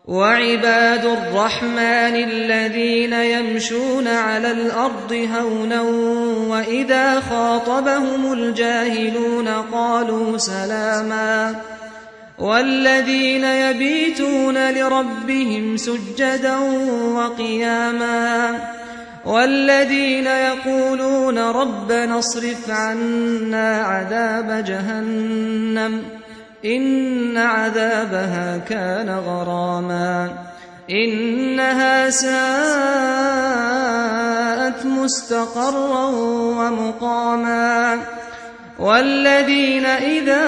وعباد الرحمن الذين يمشون على الأرض هونا وإذا خاطبهم الجاهلون قالوا سلاما والذين يبيتون لربهم سجدا وقياما والذين يقولون ربنا اصرف عنا عذاب جهنم إن عذابها كان غراما إنها ساءت مستقرا ومقاما والذين إذا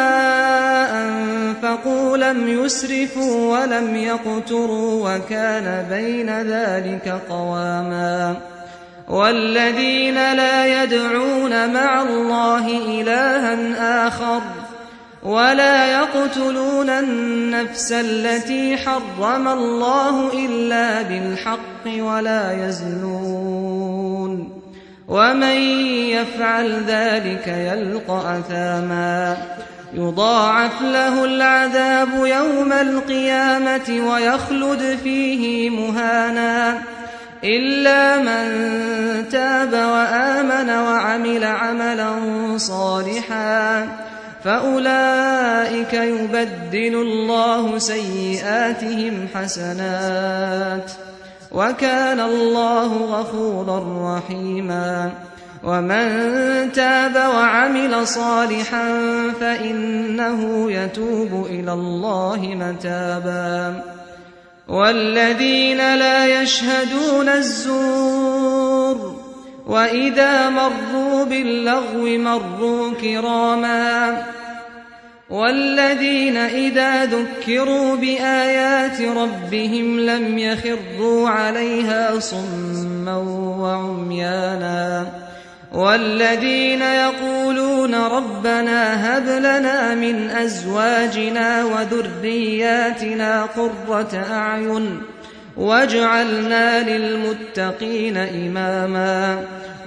أنفقوا لم يسرفوا ولم يقتروا وكان بين ذلك قواما والذين لا يدعون مع الله إلها آخر ولا يقتلون النفس التي حرم الله إلا بالحق ولا يزنون ومن يفعل ذلك يلقى أثاما يضاعف له العذاب يوم القيامة ويخلد فيه مهانا إلا من تاب وآمن وعمل عملا صالحا فأولئك يبدل الله سيئاتهم حسنات وكان الله غفورا رحيما ومن تاب وعمل صالحا فإنه يتوب إلى الله متابا والذين لا يشهدون الزور وإذا مروا باللغو مروا كراما والذين إذا ذكروا بآيات ربهم لم يخروا عليها صما وعميانا والذين يقولون ربنا هب لنا من أزواجنا وذرياتنا قرة أعين واجعلنا للمتقين إماما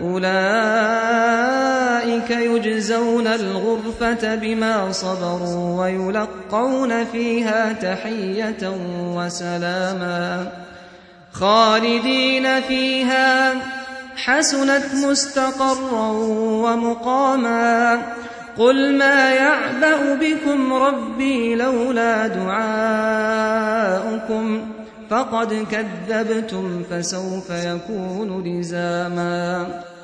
أولئك يجزون الغرفة بما صبروا ويلقون فيها تحية وسلاما خالدين فيها حسنت مستقرا ومقاما قل ما يعبأ بكم ربي لولا دعاؤكم فقد كذبتم فسوف يكون لزاما